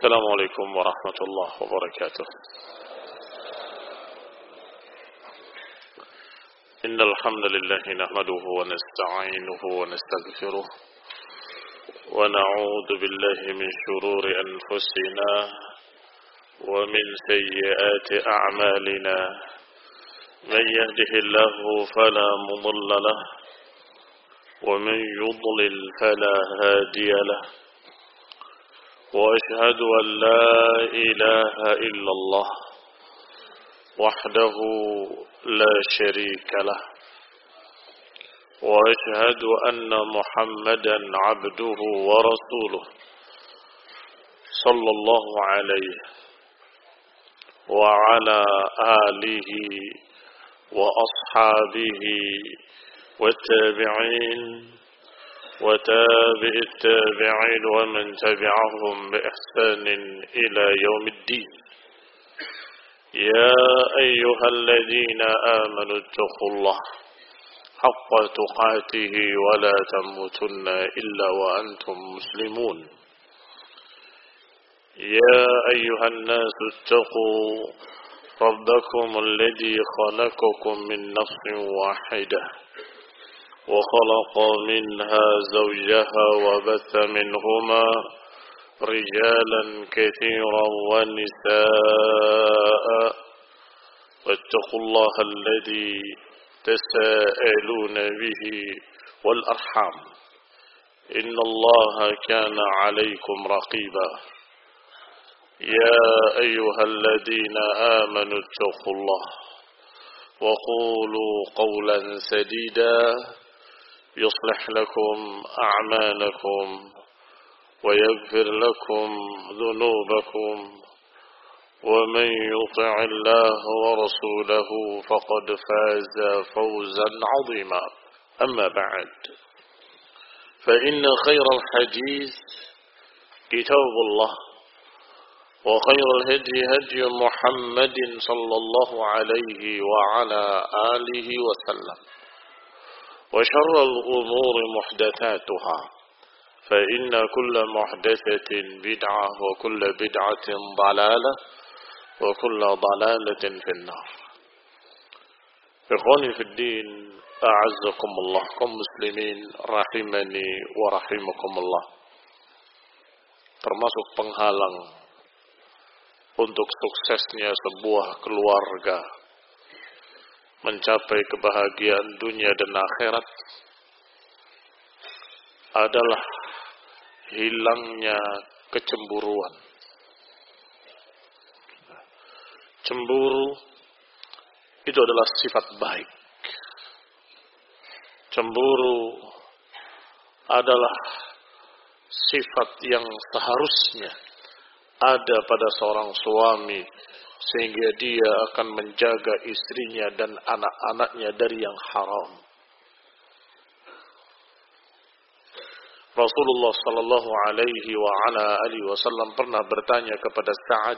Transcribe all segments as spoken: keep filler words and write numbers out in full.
السلام عليكم ورحمة الله وبركاته. إن الحمد لله نحمده ونستعينه ونستغفره ونعوذ بالله من شرور أنفسنا ومن سيئات أعمالنا. من يهده الله فلا مضل له ومن يضلل فلا هادي له. وأشهد أن لا إله إلا الله وحده لا شريك له. وأشهد أن محمدا عبده ورسوله صلى الله عليه وعلى آله وأصحابه والتابعين وتابع التابعين ومن تبعهم بإحسان إلى يوم الدين. يا أيها الذين آمنوا اتقوا الله حق تقاته ولا تموتن إلا وأنتم مسلمون. يا أيها الناس اتقوا ربكم الذي خلقكم من نفس واحدة وخلق منها زوجها وبث منهما رجالا كثيرا ونساء. واتقوا الله الذي تساءلون به والأرحام إن الله كان عليكم رقيبا. يا أيها الذين آمنوا اتقوا الله وقولوا قولا سديدا يصلح لكم أعمالكم ويغفر لكم ذنوبكم ومن يطع الله ورسوله فقد فاز فوزا عظيما. أما بعد فإن خير الحديث كتاب الله وخير الهدي هدي محمد صلى الله عليه وعلى آله وسلم وشر الأمور محدثاتها فإن كل محدثة بدعة وكل بدعة ضلالة وكل ضلالة في النار. إخواني في الدين أعزكم الله كم مسلمين rahimani wa rahimakumullah. Termasuk penghalang untuk suksesnya sebuah keluarga mencapai kebahagiaan dunia dan akhirat adalah hilangnya kecemburuan. Cemburu itu adalah sifat baik. Cemburu adalah sifat yang seharusnya ada pada seorang suami, sehingga dia akan menjaga istrinya dan anak-anaknya dari yang haram. Rasulullah sallallahu alaihi wa ala alihi wasallam pernah bertanya kepada Sa'ad,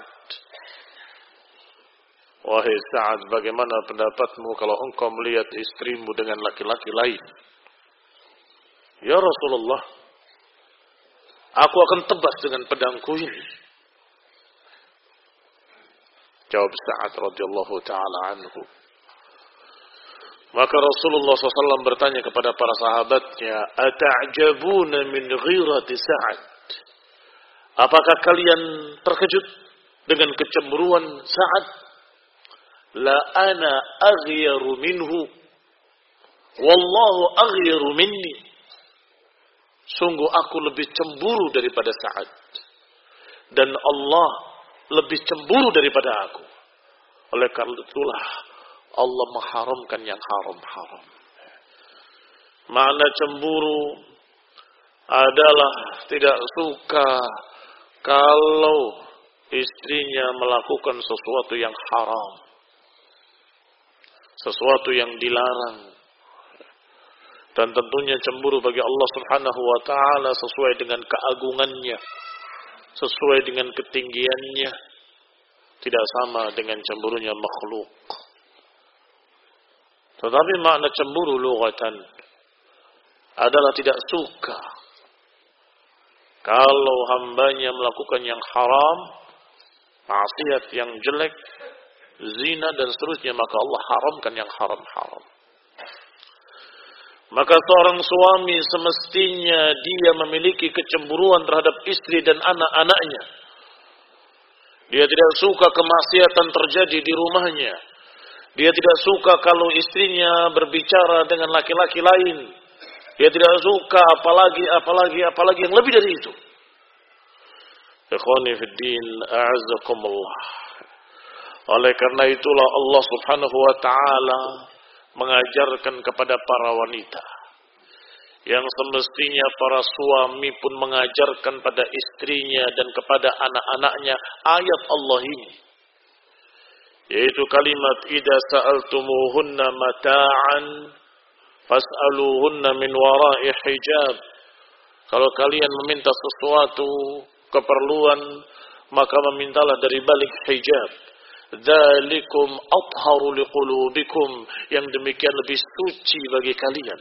"Wahai Sa'ad, bagaimana pendapatmu kalau engkau melihat istrimu dengan laki-laki lain?" "Ya Rasulullah, aku akan tebas dengan pedangku ini." Jawab Sa'ad radhiyallahu ta'ala anhu. Maka Rasulullah shallallahu alaihi wasallam bertanya kepada para sahabatnya, "Ata'jabuna min ghirati Sa'ad?" Apakah kalian terkejut dengan kecemburuan Sa'ad? "La ana aghyaru minhu wallahu aghyaru minni." Sungguh aku lebih cemburu daripada Sa'ad, dan Allah lebih cemburu daripada aku. Oleh karena itulah Allah mengharamkan yang haram-haram. Makna cemburu adalah tidak suka kalau istrinya melakukan sesuatu yang haram, sesuatu yang dilarang. Dan tentunya cemburu bagi Allah Subhanahu wa ta'ala sesuai dengan keagungannya, sesuai dengan ketinggiannya, tidak sama dengan cemburunya makhluk. Tetapi makna cemburu lughatan adalah tidak suka Kalau hambanya melakukan yang haram, maksiat yang jelek, zina dan seterusnya, maka Allah haramkan yang haram-haram. Maka seorang suami semestinya dia memiliki kecemburuan terhadap istri dan anak-anaknya. Dia tidak suka kemaksiatan terjadi di rumahnya. Dia tidak suka kalau istrinya berbicara dengan laki-laki lain. Dia tidak suka apalagi, apalagi, apalagi yang lebih dari itu. Ikhwani fid din, a'azzakumullah. Oleh karena itulah Allah Subhanahu wa taala mengajarkan kepada para wanita yang semestinya para suami pun mengajarkan pada istrinya dan kepada anak-anaknya ayat Allah ini, yaitu kalimat idza sa'altumuhunna mata'an fas'aluhunna min wara'i hijab. Kalau kalian meminta sesuatu keperluan, maka memintalah dari balik hijab. Dzalikum athharu liqulubikum, yang demikian lebih suci bagi kalian.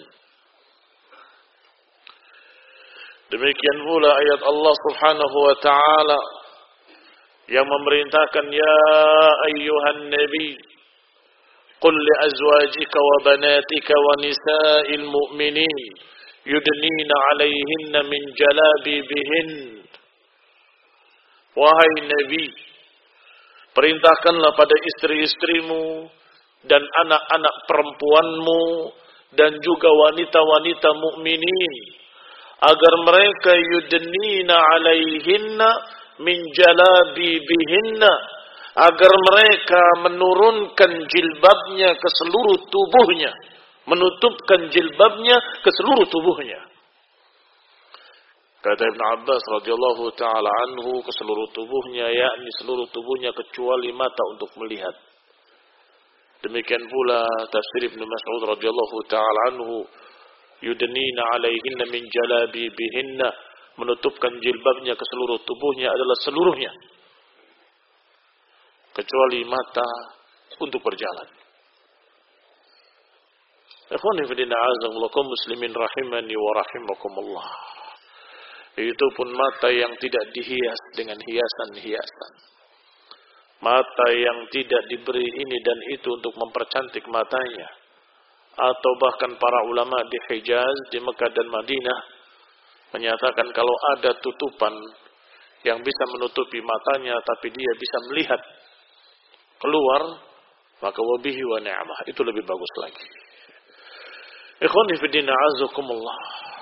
Demikian pula ayat Allah Subhanahu wa taala yang memerintahkan, ya ayyuhan nabi qul li azwajika wa banatika wa nisa'il mu'minin yudnina 'alaihinna min jalabibihin. Wahai nabi, perintahkanlah pada istri-istrimu dan anak-anak perempuanmu dan juga wanita-wanita mukminin agar mereka yudnina 'alaihinna min jalabibihinna, agar mereka menurunkan jilbabnya ke seluruh tubuhnya, menutupkan jilbabnya ke seluruh tubuhnya. Kata Ibn Abbas radhiyallahu taala anhu, ke seluruh tubuhnya, yakni seluruh tubuhnya kecuali mata untuk melihat. Demikian pula tafsir Ibnu Mas'ud radhiyallahu taala anhu, yudnina 'alaihinna min jalabibihinna, menutupkan jilbabnya ke seluruh tubuhnya adalah seluruhnya kecuali mata untuk berjalan. Ikhwani fi din, a'azakumullah muslimin rahimani wa rahimakumullah. Itu pun mata yang tidak dihias dengan hiasan-hiasan. Mata yang tidak diberi ini dan itu untuk mempercantik matanya. Atau bahkan para ulama di Hijaz, di Mekah dan Madinah menyatakan kalau ada tutupan yang bisa menutupi matanya tapi dia bisa melihat keluar, maka wabihi wa ni'mah, itu lebih bagus lagi. Ikhwani fi din, a'azakumullah.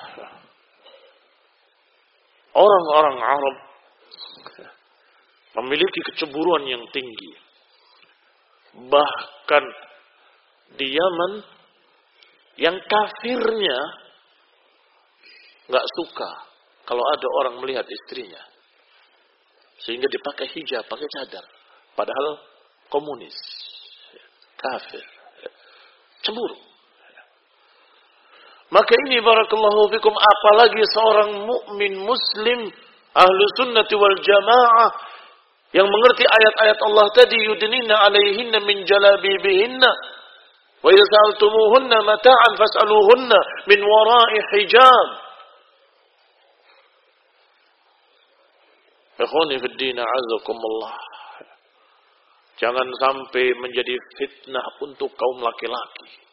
Orang-orang Arab memiliki kecemburuan yang tinggi. Bahkan di Yaman, yang kafirnya nggak suka kalau ada orang melihat istrinya, sehingga dipakai hijab, pakai cadar, padahal komunis, kafir, cemburu. Maka ini barakallahu fikum, apalagi seorang mukmin muslim ahlu sunnati wal jamaah yang mengerti ayat-ayat Allah tadi, yudnina 'alaihinna min jalabibihinna wa idza sa'altumuhunna mata'an fas'aluhunna min wara'i hijab. Ikhwani fid din, a'azakumullah. Jangan sampai menjadi fitnah untuk kaum laki-laki.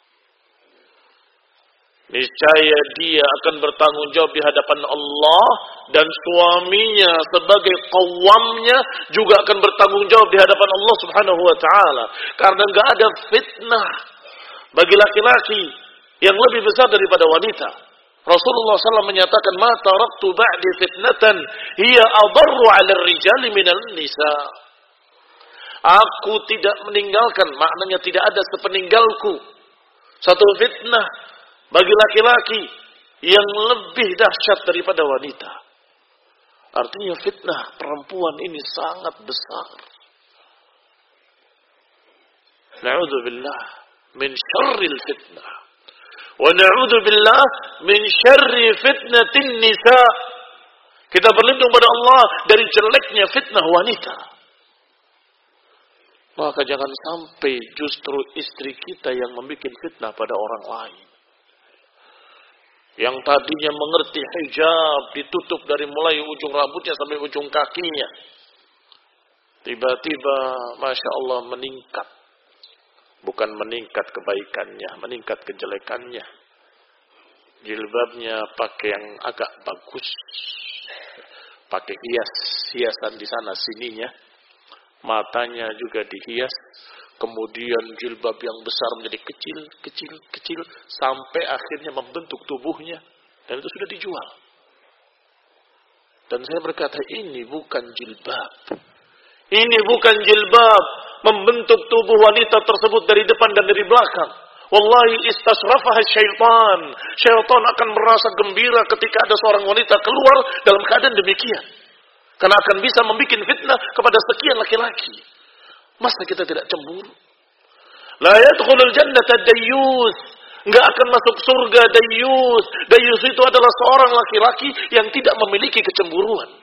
Niscaya dia akan bertanggung jawab di hadapan Allah, dan suaminya sebagai qawwamnya juga akan bertanggung jawab di hadapan Allah Subhanahu wa taala. Karena enggak ada fitnah bagi laki-laki yang lebih besar daripada wanita. Rasulullah sallallahu alaihi wasallam menyatakan, "Ma taraktu ba'di fitnatan hiya adarru 'ala ar-rijali minal nisa." Aku tidak meninggalkan, maknanya tidak ada sepeninggalku satu fitnah bagi laki-laki yang lebih dahsyat daripada wanita. Artinya fitnah perempuan ini sangat besar. Na'udzubillah min syarril fitnah. Wa na'udzubillah min syarri fitnatin nisa. Kita berlindung pada Allah dari jeleknya fitnah wanita. Maka jangan sampai justru istri kita yang membuat fitnah pada orang lain. yang tadinya mengerti hijab ditutup dari mulai ujung rambutnya sampai ujung kakinya, tiba-tiba Masya Allah meningkat. Bukan meningkat kebaikannya, meningkat kejelekannya. Jilbabnya pakai yang agak bagus, pakai hias, hiasan di sana sininya, matanya juga dihias, kemudian jilbab yang besar menjadi kecil, kecil, kecil, sampai akhirnya membentuk tubuhnya, dan itu sudah dijual. Dan saya berkata, ini bukan jilbab, ini bukan jilbab membentuk tubuh wanita tersebut dari depan dan dari belakang. Wallahi istasrafaha syaitan. Syaitan akan merasa gembira ketika ada seorang wanita keluar dalam keadaan demikian. Karena akan bisa membuat fitnah kepada sekian laki-laki. Masa kita tidak cemburu? La yadkhulul jannata dayyus. Enggak akan masuk surga dayyus. Dayyus itu adalah seorang laki-laki yang tidak memiliki kecemburuan.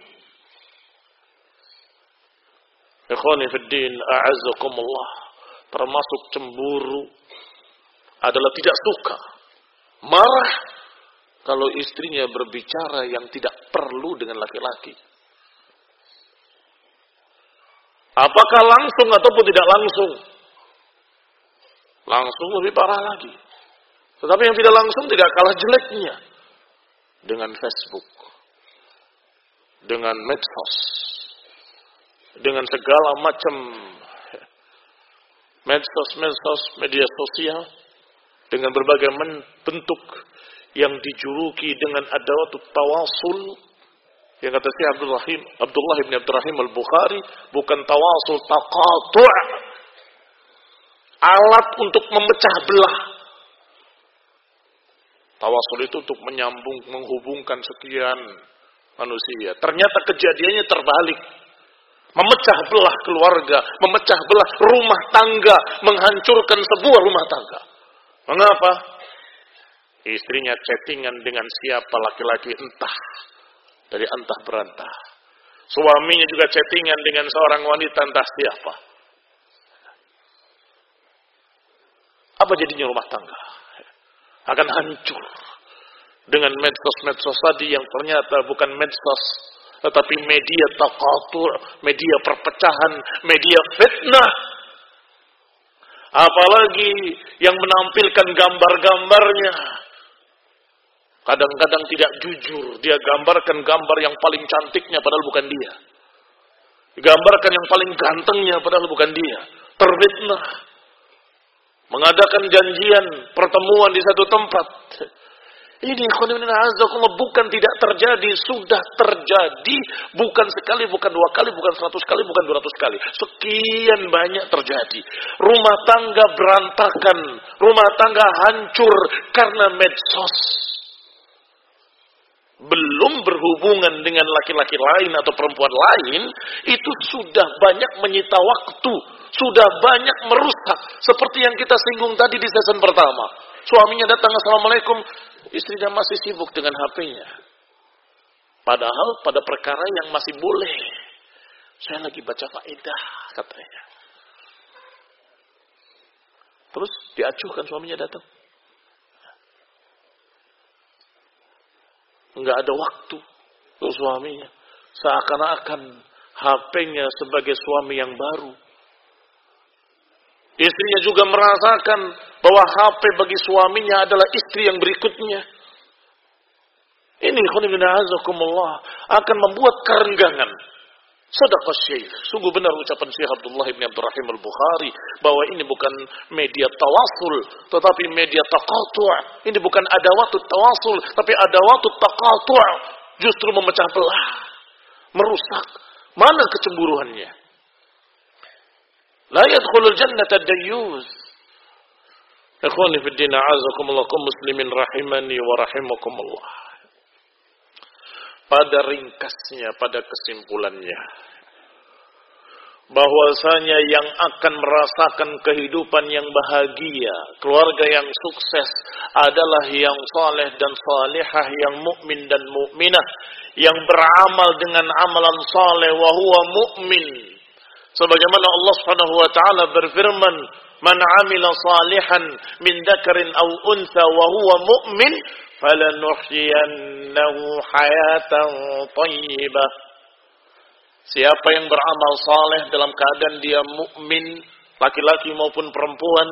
Ikhwani fid din, a'azzakumullah. Termasuk cemburu adalah tidak suka, marah kalau istrinya berbicara yang tidak perlu dengan laki-laki. Apakah langsung ataupun tidak langsung? Langsung lebih parah lagi. Tetapi yang tidak langsung tidak kalah jeleknya. Dengan Facebook, dengan medsos, dengan segala macam medsos-medsos, media sosial, dengan berbagai bentuk yang dijuluki dengan adawatut tawasul, yang kata Syekh Abdul Rahim, Abdullah bin Abdurrahim Al-Bukhari, bukan tawasul taqatu', alat untuk memecah belah. Tawasul itu untuk menyambung, menghubungkan sekian manusia. Ternyata kejadiannya terbalik. Memecah belah keluarga, memecah belah rumah tangga, menghancurkan sebuah rumah tangga. Mengapa? Istrinya chattingan dengan siapa laki-laki entah, dari antah berantah. Suaminya juga chattingan dengan seorang wanita entah siapa. Apa jadinya rumah tangga? Akan hancur dengan medsos-medsos tadi yang ternyata bukan medsos, tetapi media taqatur, media perpecahan, media fitnah. Apalagi yang menampilkan gambar-gambarnya. Kadang-kadang tidak jujur. Dia gambarkan gambar yang paling cantiknya padahal bukan dia. Gambarkan yang paling gantengnya padahal bukan dia. Terfitnah. Mengadakan janjian, pertemuan di satu tempat. Ini bukan tidak terjadi, sudah terjadi, bukan sekali, bukan dua kali, bukan seratus kali, bukan dua ratus kali. Sekian banyak terjadi. Rumah tangga berantakan, rumah tangga hancur karena medsos. Belum berhubungan dengan laki-laki lain atau perempuan lain, itu sudah banyak menyita waktu, sudah banyak merusak. Seperti yang kita singgung tadi di season pertama. Suaminya datang, assalamualaikum, istrinya masih sibuk dengan H P-nya. Padahal pada perkara yang masih boleh. Saya lagi baca faedah, katanya. Terus diacuhkan suaminya datang. Enggak ada waktu untuk suaminya. Seakan-akan H P-nya sebagai suami yang baru. Istrinya juga merasakan bahwa H P bagi suaminya adalah istri yang berikutnya. Ini khonibina'azakumullah akan membuat kerenggangan. Sadaqah Syekh. Sungguh benar ucapan Syekh Abdullah bin Abdurrahim Al-Bukhari bahwa ini bukan media tawasul, tetapi media taqatu'. Ini bukan adawatut tawasul, tapi adawatut taqatu'. Justru memecah belah, merusak. Mana kecemburuannya? La yadkhulul jannata dayyus. Ikhwani fid din, a'azakumullah, kaum muslimin rahimani wa rahimakumullah. Pada ringkasnya, pada kesimpulannya, bahwasanya yang akan merasakan kehidupan yang bahagia, keluarga yang sukses adalah yang saleh dan salihah, yang mukmin dan mukminah, yang beramal dengan amalan saleh wa huwa mukmin. Sebagaimana Allah Subhanahu wa taala berfirman, "Man 'amila salihan min dzakarin aw untha wa huwa mu'min falanuhyiyannahu hayatan thayyibah. Siapa yang beramal saleh dalam keadaan dia mukmin, laki-laki maupun perempuan,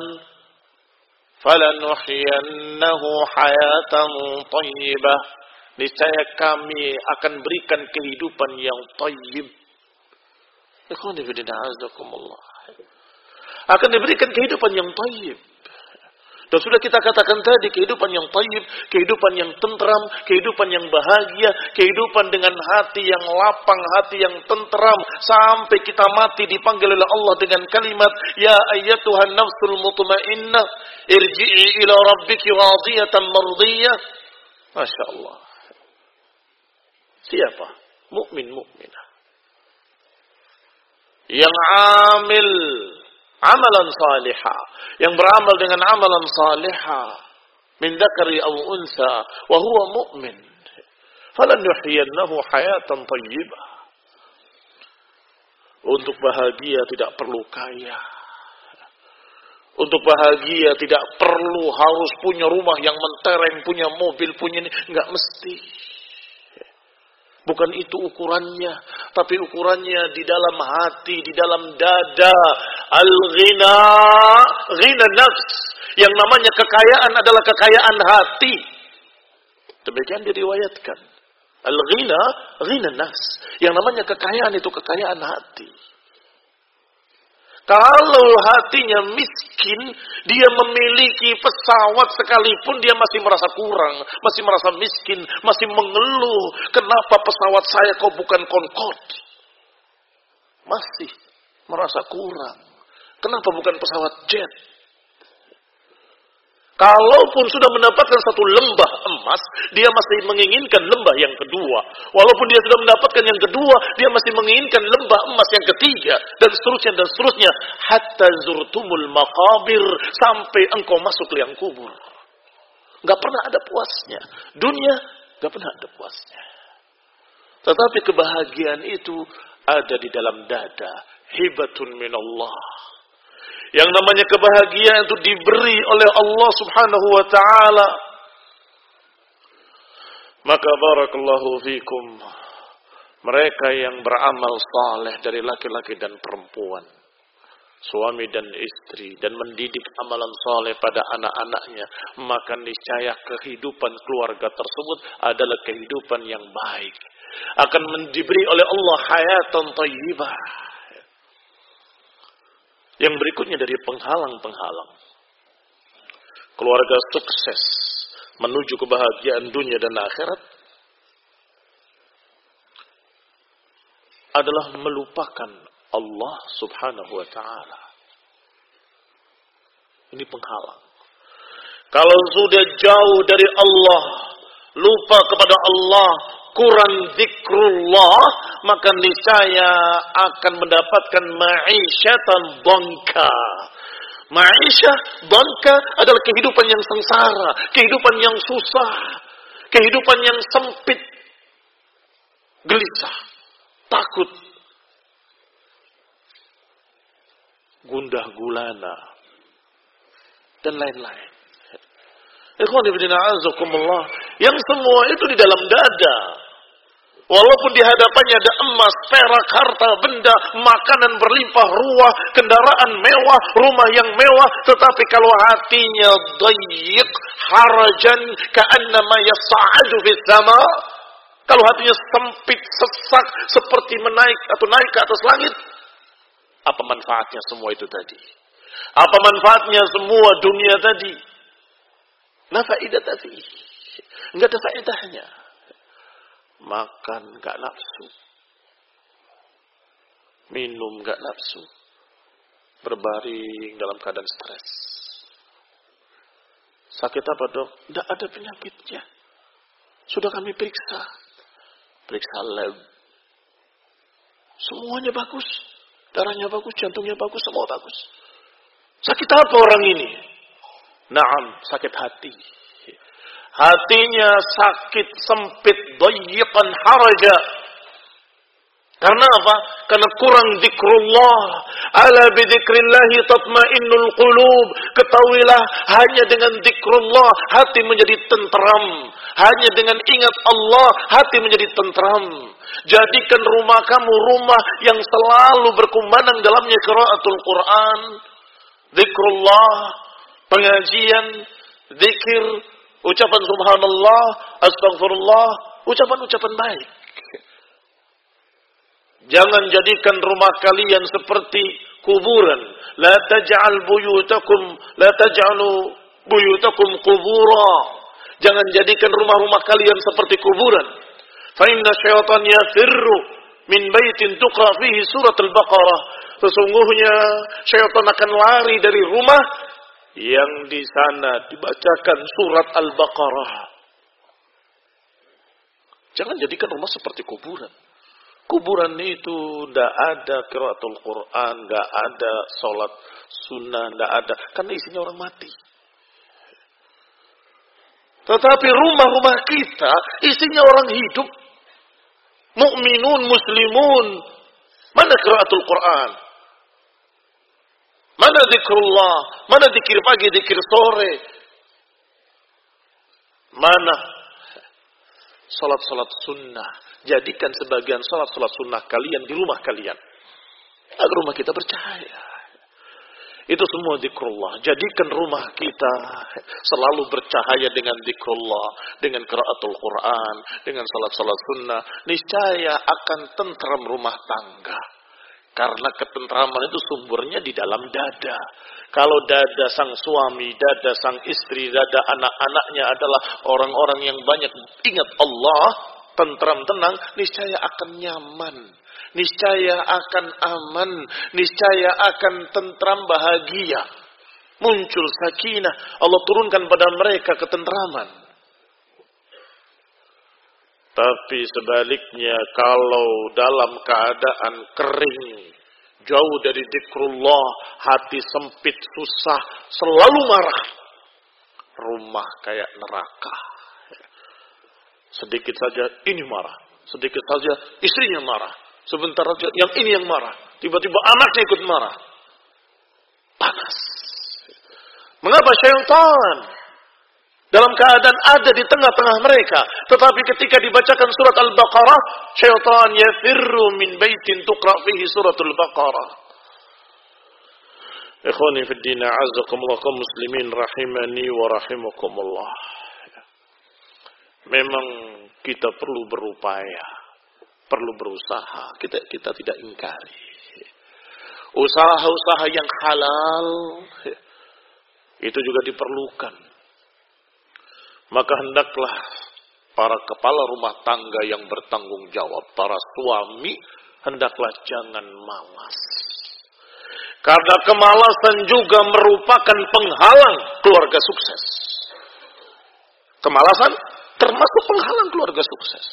falanuhyiyannahu hayatan thayyibah, niscaya kami akan berikan kehidupan yang thayyib. Ikhwan fillah azakumullah. Akan diberikan kehidupan yang thayyib. Dan sudah kita katakan tadi, kehidupan yang thayyib, kehidupan yang tentram, kehidupan yang bahagia, kehidupan dengan hati yang lapang, hati yang tentram, sampai kita mati dipanggil oleh Allah dengan kalimat, ya ayyatuhan nafsul mutmainnah, irji'i ila rabbiki radiyatan mardiyah. Masya Allah. Siapa? Mukmin mukminah yang amil amalan salihah, yang beramal dengan amalan salihah, min dzakari aw unsa wa huwa mu'min, falanuhyiyannahu hayatan thayyibah. Untuk bahagia tidak perlu kaya. Untuk bahagia tidak perlu harus punya rumah yang mentereng, punya mobil, punya ini, enggak mesti. Bukan itu ukurannya, tapi ukurannya di dalam hati, di dalam dada. Al-ghina, ghina nafs. Yang namanya kekayaan adalah kekayaan hati. Demikian diriwayatkan. Al-ghina, ghina nafs. Yang namanya kekayaan itu kekayaan hati. Kalau hatinya miskin, dia memiliki pesawat sekalipun dia masih merasa kurang, masih merasa miskin, masih mengeluh. Kenapa pesawat saya kok bukan Concorde? Masih merasa kurang. Kenapa bukan pesawat jet? Kalaupun sudah mendapatkan satu lembah emas, dia masih menginginkan lembah yang kedua. Walaupun dia sudah mendapatkan yang kedua, dia masih menginginkan lembah emas yang ketiga. Dan seterusnya, dan seterusnya. Hatta zurtumul maqabir. Sampai engkau masuk liang kubur. Gak pernah ada puasnya. Dunia gak pernah ada puasnya. Tetapi kebahagiaan itu ada di dalam dada. Hibatun minallah. Yang namanya kebahagiaan itu diberi oleh Allah subhanahu wa ta'ala. Maka barakallahu fikum, mereka yang beramal saleh dari laki-laki dan perempuan, suami dan istri, dan mendidik amalan saleh pada anak-anaknya, maka niscaya kehidupan keluarga tersebut adalah kehidupan yang baik. Akan diberi oleh Allah hayatan thayyibah. Yang berikutnya dari penghalang-penghalang keluarga sukses menuju kebahagiaan dunia dan akhirat adalah melupakan Allah subhanahu wa ta'ala. Ini penghalang. Kalau sudah jauh dari Allah, lupa kepada Allah, kurang zikrullah, maka niscaya akan mendapatkan ma'isyatan dhanka. Ma'isyah dhanka adalah kehidupan yang sengsara, kehidupan yang susah, kehidupan yang sempit, gelisah, takut, gundah gulana, dan lain-lain. Ikhwan fillah azakumullah, yang semua itu di dalam dada. Walaupun di hadapannya ada emas, perak, harta, benda, makanan berlimpah ruah, kendaraan mewah, rumah yang mewah, tetapi kalau hatinya dhayiq, harajan, ka'annama yas'adu fis sama, kalau hatinya sempit, sesak, seperti menaik atau naik ke atas langit, apa manfaatnya semua itu tadi? Apa manfaatnya semua dunia tadi? La faidah tadi. Enggak ada faedahnya. Makan gak nafsu, minum gak nafsu, berbaring dalam keadaan stres. Sakit apa dok? Tidak ada penyakitnya. Sudah kami periksa, periksa lab, semuanya bagus, darahnya bagus, jantungnya bagus, semua bagus. Sakit apa orang ini? Naam, sakit hati. Hatinya sakit, sempit, dayyiqan haraja. Karena apa? Karena kurang zikrullah. Ala bidzikrillahi tatmainnul qulub. Ketahuilah, hanya dengan zikrullah hati menjadi tentram. Hanya dengan ingat Allah hati menjadi tentram. Jadikan rumah kamu rumah yang selalu berkumandang dalamnya qiraatul Quran, zikrullah, pengajian, zikir, ucapan subhanallah, astagfirullah, ucapan-ucapan baik. Jangan jadikan rumah kalian seperti kuburan. La taj'al buyutakum, la taj'alu buyutakum qubura. Jangan jadikan rumah-rumah kalian seperti kuburan. Fa inna syaitan yafirru min baitin tuqra fihi surat al-Baqarah. Sesungguhnya syaitan akan lari dari rumah yang di sana dibacakan surat Al-Baqarah. Jangan jadikan rumah seperti kuburan. Kuburan itu tidak ada qiraatul Quran, tidak ada sholat sunnah, tidak ada. Karena isinya orang mati. Tetapi rumah-rumah kita isinya orang hidup. Mukminun, muslimun. Mana qiraatul Quran? Mana zikrullah? Mana zikir pagi, zikir sore? Mana salat-salat sunnah? Jadikan sebagian salat-salat sunnah kalian di rumah kalian, agar rumah kita bercahaya. Itu semua zikrullah. Jadikan rumah kita selalu bercahaya dengan zikrullah, dengan qiraatul Quran, dengan salat-salat sunnah. Niscaya akan tentram rumah tangga. Karena ketentraman itu sumbernya di dalam dada. Kalau dada sang suami, dada sang istri, dada anak-anaknya adalah orang-orang yang banyak ingat Allah, tentram, tenang, niscaya akan nyaman. Niscaya akan aman. Niscaya akan tentram, bahagia. Muncul sakinah. Allah turunkan pada mereka ketentraman. Tapi sebaliknya, kalau dalam keadaan kering, jauh dari zikrullah, hati sempit, susah, selalu marah, rumah kayak neraka. Sedikit saja ini marah, sedikit saja istrinya marah, sebentar saja yang ini yang marah, tiba-tiba anaknya ikut marah. Panas. Mengapa syaitan dalam keadaan ada di tengah-tengah mereka, tetapi ketika dibacakan surat Al-Baqarah, syaitan yafirru min baitin tuqra fihi suratul Baqarah. Ikhwani fid din, a'azzakumullah kaum muslimin rahimani wa rahimakumullah. Memang kita perlu berupaya, perlu berusaha. Kita kita tidak ingkari. Usaha-usaha yang halal itu juga diperlukan. Maka hendaklah para kepala rumah tangga yang bertanggung jawab, para suami, hendaklah jangan malas. Karena kemalasan juga merupakan penghalang keluarga sukses. Kemalasan termasuk penghalang keluarga sukses.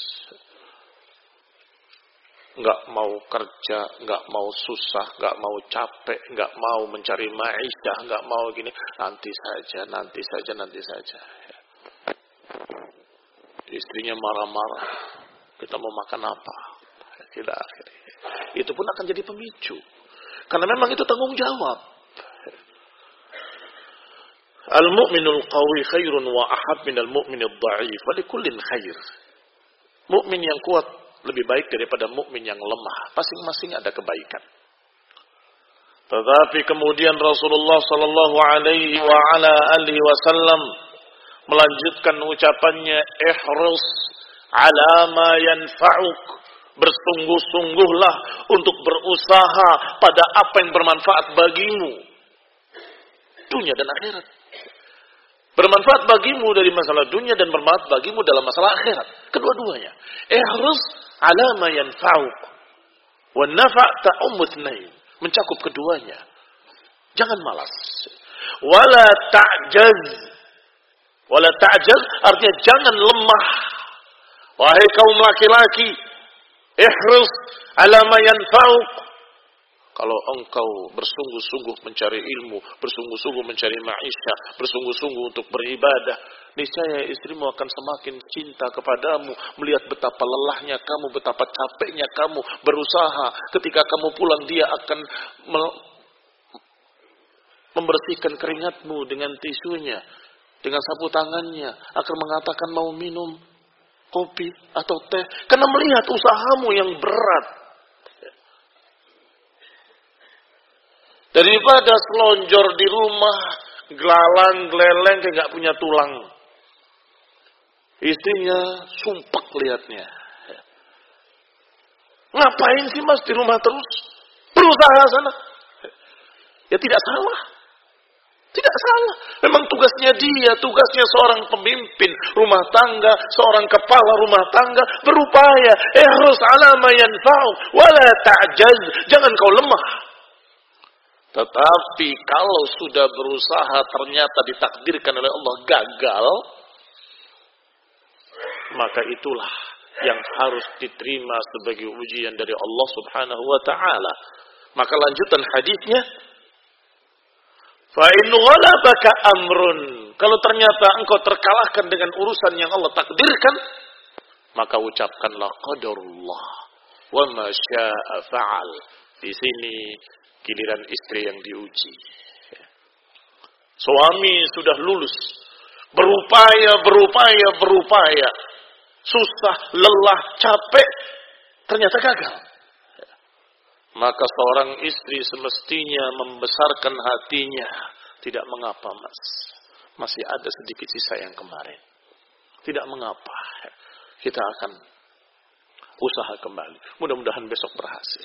Enggak mau kerja, enggak mau susah, enggak mau capek, enggak mau mencari maisha, enggak mau gini, nanti saja, nanti saja, nanti saja. Istrinya marah-marah, kita mau makan apa? Tidak akhirnya. Itu pun akan jadi pemicu. Karena memang itu tanggung jawab. Al-mu'minul qawi khairun wa ahab minal mu'minid dha'if. Wa likullin khair. Mukmin yang kuat lebih baik daripada mukmin yang lemah. Masing-masing ada kebaikan. Tetapi kemudian Rasulullah sallallahu alaihi wa ala alihi wasallam melanjutkan ucapannya, ihris ala ma yanfa'uk, bersungguh-sungguhlah untuk berusaha pada apa yang bermanfaat bagimu, dunia dan akhirat. Bermanfaat bagimu dari masalah dunia dan bermanfaat bagimu dalam masalah akhirat, kedua-duanya. Ihris ala ma yanfa'uk, wan nafa' ta'ummu tsnain, mencakup keduanya. Jangan malas. Wala ta'jaz. Wala ta'jaz artinya jangan lemah. Wahai kaum laki-laki, ihris ala ma yanfa'uk. Kalau engkau bersungguh-sungguh mencari ilmu, bersungguh-sungguh mencari maisha, bersungguh-sungguh untuk beribadah, niscaya istrimu akan semakin cinta kepadamu, melihat betapa lelahnya kamu, betapa capeknya kamu berusaha. Ketika kamu pulang, dia akan membersihkan keringatmu dengan tisunya, dengan sapu tangannya, akan mengatakan mau minum kopi atau teh, karena melihat usahamu yang berat. Daripada selonjor di rumah, gelalang, geleleng, kayak gak punya tulang. Istrinya sumpek lihatnya. Ngapain sih mas di rumah terus? Berusaha sana. Ya tidak salah. Tidak salah. Memang tugasnya dia, tugasnya seorang pemimpin rumah tangga, seorang kepala rumah tangga, berupaya. Ihrus ala ma yanfa'u, wala ta'jaz. Jangan kau lemah. Tetapi kalau sudah berusaha ternyata ditakdirkan oleh Allah gagal, maka itulah yang harus diterima sebagai ujian dari Allah Subhanahu wa taala. Maka lanjutan hadisnya, fa in ghalabaka amrun, kalau ternyata engkau terkalahkan dengan urusan yang Allah takdirkan, maka ucapkanlah qadarullah wa ma syaa fa'al. Di sini giliran istri yang diuji. Suami sudah lulus, berupaya, berupaya, berupaya, susah, lelah, capek, ternyata gagal. Maka seorang istri semestinya membesarkan hatinya. Tidak mengapa mas, masih ada sedikit sisa yang kemarin. Tidak mengapa, kita akan usaha kembali. Mudah-mudahan besok berhasil.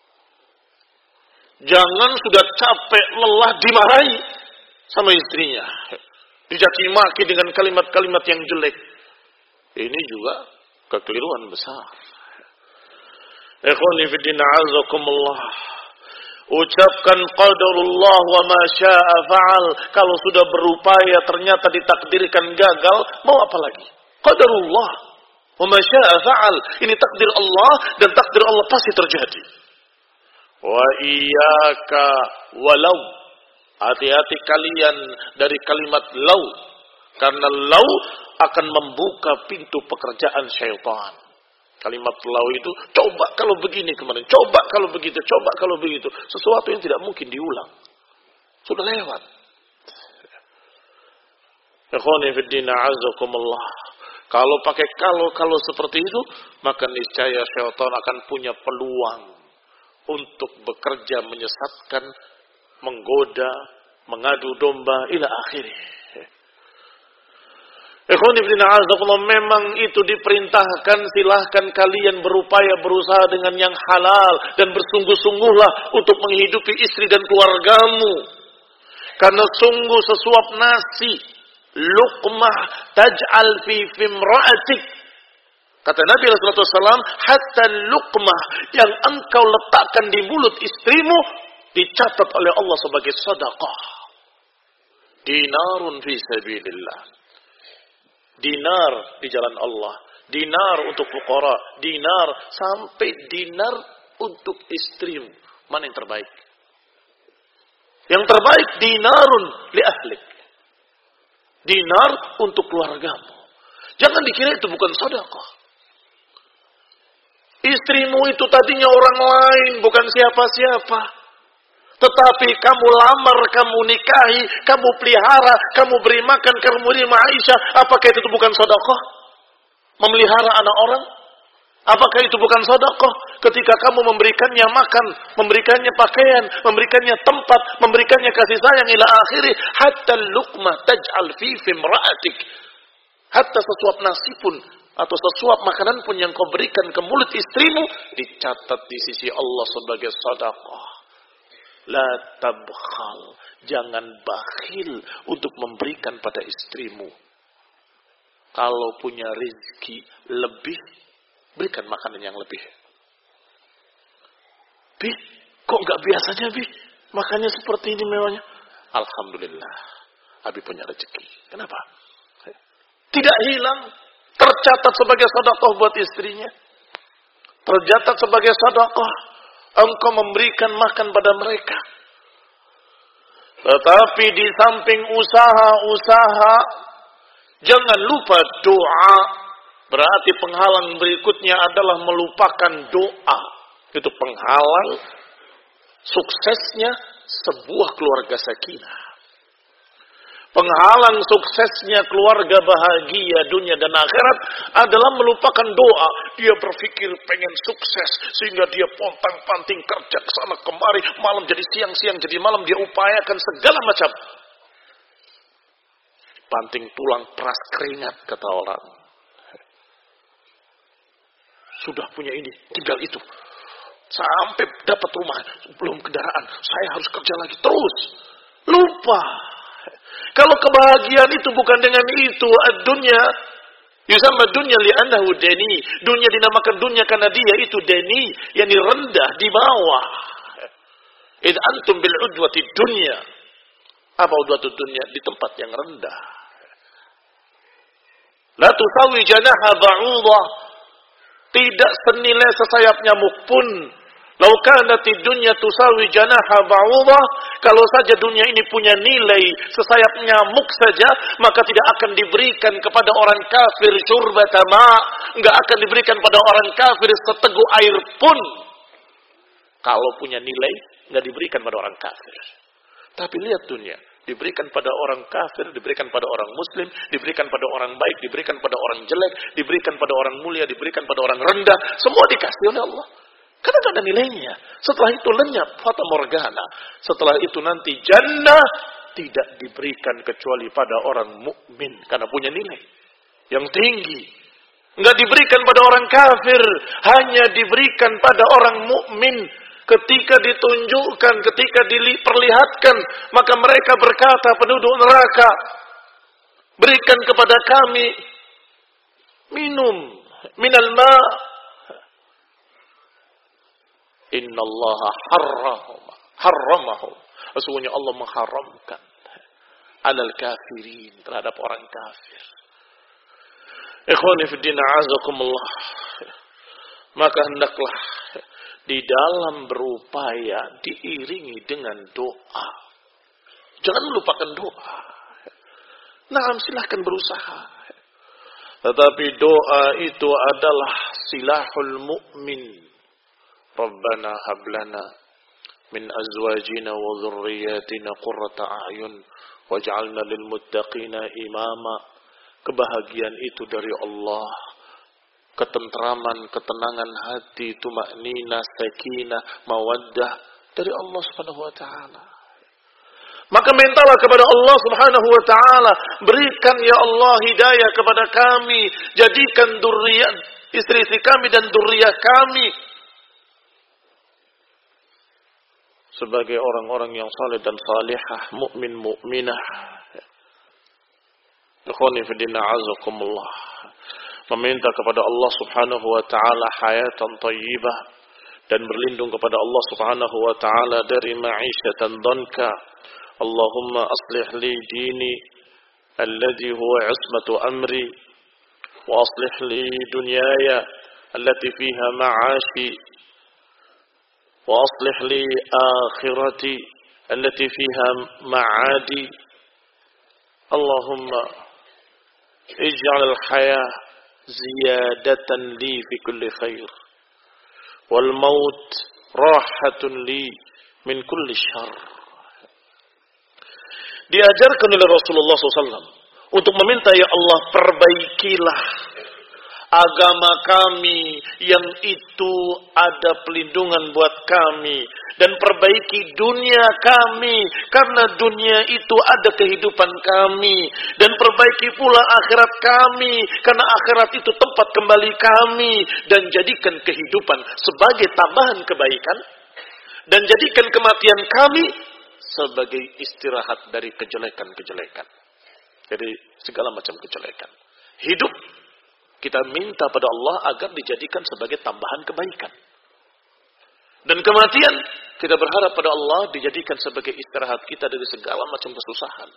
Jangan sudah capek, lelah, dimarahi sama istrinya. Dicaci maki dengan kalimat-kalimat yang jelek. Ini juga kekeliruan besar. Ikhwani fi din a'azakumullah. Ucapkan qadarullah wa ma syaa fa'al. Kalau sudah berupaya ternyata ditakdirkan gagal, mau apa lagi? Qadarullah wa ma syaa fa'al. Ini takdir Allah dan takdir Allah pasti terjadi. Wa iyyaka walau, hati-hati kalian dari kalimat lau, karena lau akan membuka pintu pekerjaan syaitan. Kalimat lau itu, coba kalau begini kemarin, coba kalau begitu, coba kalau begitu, sesuatu yang tidak mungkin diulang, sudah lewat. Ikhwani fid din a'azakumullah. Kalau pakai kalau kalau seperti itu, maka niscaya syaitan akan punya peluang untuk bekerja menyesatkan, menggoda, mengadu domba ila akhirih. Ikhwan ibn a'azakullah, memang itu diperintahkan, silahkan kalian berupaya berusaha dengan yang halal dan bersungguh-sungguhlah untuk menghidupi istri dan keluargamu. Karena sungguh sesuap nasi, luqmah taj'al fi fimra'atik. Kata Nabi sallallahu alaihi wasallam, hatta luqmah yang engkau letakkan di mulut istrimu dicatat oleh Allah sebagai sedekah. Dinarun fi sabilillah. Dinar di jalan Allah, dinar untuk fuqara, dinar sampai dinar untuk istrimu. Mana yang terbaik? Yang terbaik dinarun li ahlik. Dinar untuk keluargamu. Jangan dikira itu bukan sedekah. Istrimu itu tadinya orang lain, bukan siapa-siapa. Tetapi kamu lamar, kamu nikahi, kamu pelihara, kamu beri makan, kamu beri maisha. Apakah itu bukan sedekah? Memelihara anak orang? Apakah itu bukan sedekah? Ketika kamu memberikannya makan, memberikannya pakaian, memberikannya tempat, memberikannya kasih sayang ila akhiri, hatta luqmah taj'al fi fimra'atik. Hatta sesuap nasi pun atau sesuap makanan pun yang kau berikan ke mulut istrimu dicatat di sisi Allah sebagai sedekah. La tabkhal, jangan bakhil untuk memberikan pada istrimu. Kalau punya rezeki lebih, berikan makanan yang lebih. Bi, kok nggak biasanya Bi? Makannya seperti ini mewahnya. Alhamdulillah, Abi punya rezeki. Kenapa? Tidak hilang, tercatat sebagai sedekah buat istrinya. Tercatat sebagai sedekah. engkau memberikan makan pada mereka. Tetapi di samping usaha-usaha, jangan lupa doa. Berarti penghalang berikutnya adalah melupakan doa. Itu penghalang suksesnya sebuah keluarga sakinah. Penghalang suksesnya keluarga bahagia dunia dan akhirat adalah melupakan doa. Dia berpikir pengen sukses sehingga dia pontang-panting kerja ke sana kemari, malam jadi siang, siang jadi malam, dia upayakan segala macam. Panting tulang peras keringat kata orang. Sudah punya ini, tinggal itu. Sampai dapat rumah, belum kendaraan, saya harus kerja lagi terus. Lupa. Kalau kebahagiaan itu bukan dengan itu, dunia, yusamma dunya li'annahu dani. Dunia dinamakan dunia karena dia itu dani, yang rendah di bawah. Id antum bil udwati dunya. Apa udwatu dunya? Di tempat yang rendah. La tusawi janaha ba'udah. Tidak senilai sesayap nyamuk pun. Lau kanati dunya tusawi janaha ba'udah, kalau saja dunia ini punya nilai sesayap nyamuk saja, maka tidak akan diberikan kepada orang kafir syurbata ma', enggak akan diberikan pada orang kafir seteguk air pun. Kalau punya nilai, enggak diberikan pada orang kafir. Tapi lihat dunia, diberikan pada orang kafir, diberikan pada orang muslim, diberikan pada orang baik, diberikan pada orang jelek, diberikan pada orang mulia, diberikan pada orang rendah, semua dikasih oleh Allah. Karena tidak ada nilainya. Setelah itu lenyap, fata morgana. Setelah itu nanti jannah tidak diberikan kecuali pada orang mukmin karena punya nilai yang tinggi. Enggak diberikan pada orang kafir, hanya diberikan pada orang mukmin. Ketika ditunjukkan, ketika diperlihatkan, maka mereka berkata penduduk neraka, berikan kepada kami minum minal ma'. Innallaha harramahum harramahum. Sesungguhnya Allah mengharamkan alal kafirin, terhadap orang kafir. Ikhwani fi din a'azakumullah. Maka hendaklah di dalam berupaya diiringi dengan doa. Jangan melupakan doa. Nah, silahkan berusaha. Tetapi doa itu adalah silahul mu'min. Rabbana hablana min azwajina wa dhurriyyatina qurrata a'yun waj'alna lil muttaqina imama. Kebahagiaan itu dari Allah. Ketentraman, ketenangan hati, tumaknina, sakinah, mawaddah dari Allah Subhanahu wa taala. Maka mintalah kepada Allah Subhanahu wa taala, berikan ya Allah hidayah kepada kami, jadikan dzurriyyah istri-istri kami dan dzurriyyah kami sebagai orang-orang yang saleh dan salihah, mukmin mukminah. Ikhwani fi din a'azakumullah. Meminta kepada Allah Subhanahu wa taala hayatan thayyibah dan berlindung kepada Allah Subhanahu wa taala dari ma'isyatan dhanka. Allahumma aslih li dini alladhi huwa 'ismatu amri wa aslih li dunyaya allati fiha ma'ashi وأصلح لي آخرتي التي فيها معادي اللهم اجعل الحياة زيادة لي في كل خير والموت راحة لي من كل شر. Diajarkan oleh Rasulullah shallallahu alaihi wasallam untuk meminta, ya Allah, perbaikilah agama kami yang itu ada pelindungan buat kami, dan perbaiki dunia kami karena dunia itu ada kehidupan kami, dan perbaiki pula akhirat kami karena akhirat itu tempat kembali kami, dan jadikan kehidupan sebagai tambahan kebaikan, dan jadikan kematian kami sebagai istirahat dari kejelekan-kejelekan, dari segala macam kejelekan. Hidup kita minta pada Allah agar dijadikan sebagai tambahan kebaikan. Dan kematian kita berharap pada Allah dijadikan sebagai istirahat kita dari segala macam kesusahan.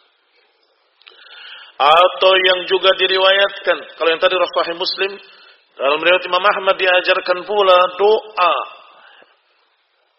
Atau yang juga diriwayatkan, kalau yang tadi Sahih Muslim, dalam riwayat Imam Ahmad diajarkan pula doa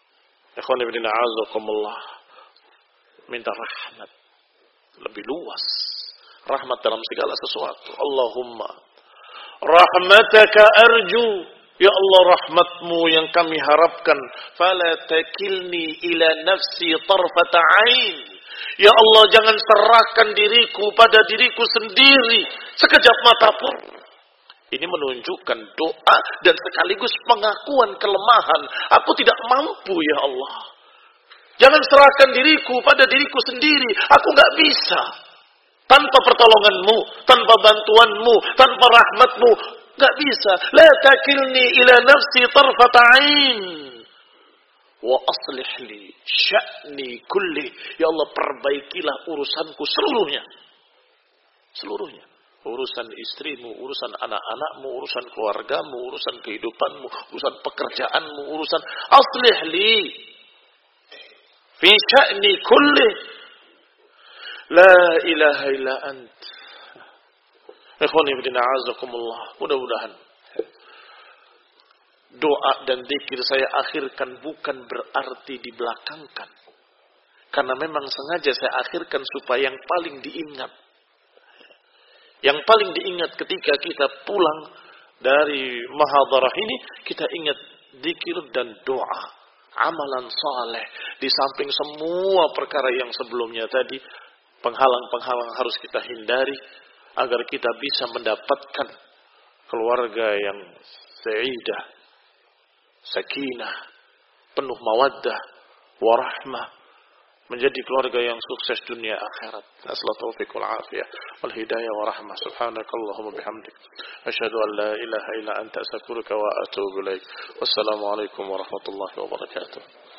Ikhwan fillah a'azakumullah. Minta rahmat lebih luas. Rahmat dalam segala sesuatu. Allahumma rahmataka arju. Ya Allah, rahmatmu yang kami harapkan. Fala takilni ila nafsi tarfata ain. Ya Allah, jangan serahkan diriku pada diriku sendiri sekejap mata pun. Ini menunjukkan doa dan sekaligus pengakuan kelemahan. Aku tidak mampu ya Allah. Jangan serahkan diriku pada diriku sendiri. Aku nggak bisa. Tanpa pertolonganmu, tanpa bantuanmu, tanpa rahmatmu, nggak bisa. La takilni ila nafsi tarfata ain. Wa aslih li sya'ni kulli. Ya Allah, perbaikilah urusanku seluruhnya. Seluruhnya. Urusan istrimu, urusan anak-anakmu, urusan keluargamu, urusan kehidupanmu, urusan pekerjaanmu, urusan aslih li fi sya'ni kulli. La ilaha illa ant. Ikhwani fillah a'azakumullah. Mudah-mudahan doa dan zikir saya akhirkan bukan berarti dibelakangkan. Karena memang sengaja saya akhirkan supaya yang paling diingat. Yang paling diingat ketika kita pulang dari mahadharah ini, kita ingat zikir dan doa. Amalan saleh. Di samping semua perkara yang sebelumnya tadi, penghalang-penghalang harus kita hindari agar kita bisa mendapatkan keluarga yang sa'idah, sakinah, penuh mawaddah, warahmah, menjadi keluarga yang sukses dunia akhirat. Nasallahu taufiq wal afiyah wal hidayah wa rahmah. Subhanakallahumma bihamdik asyhadu an la ilaha illa anta astaghfiruka wa atubu ilaik. Wassalamu alaikum warahmatullahi wabarakatuh.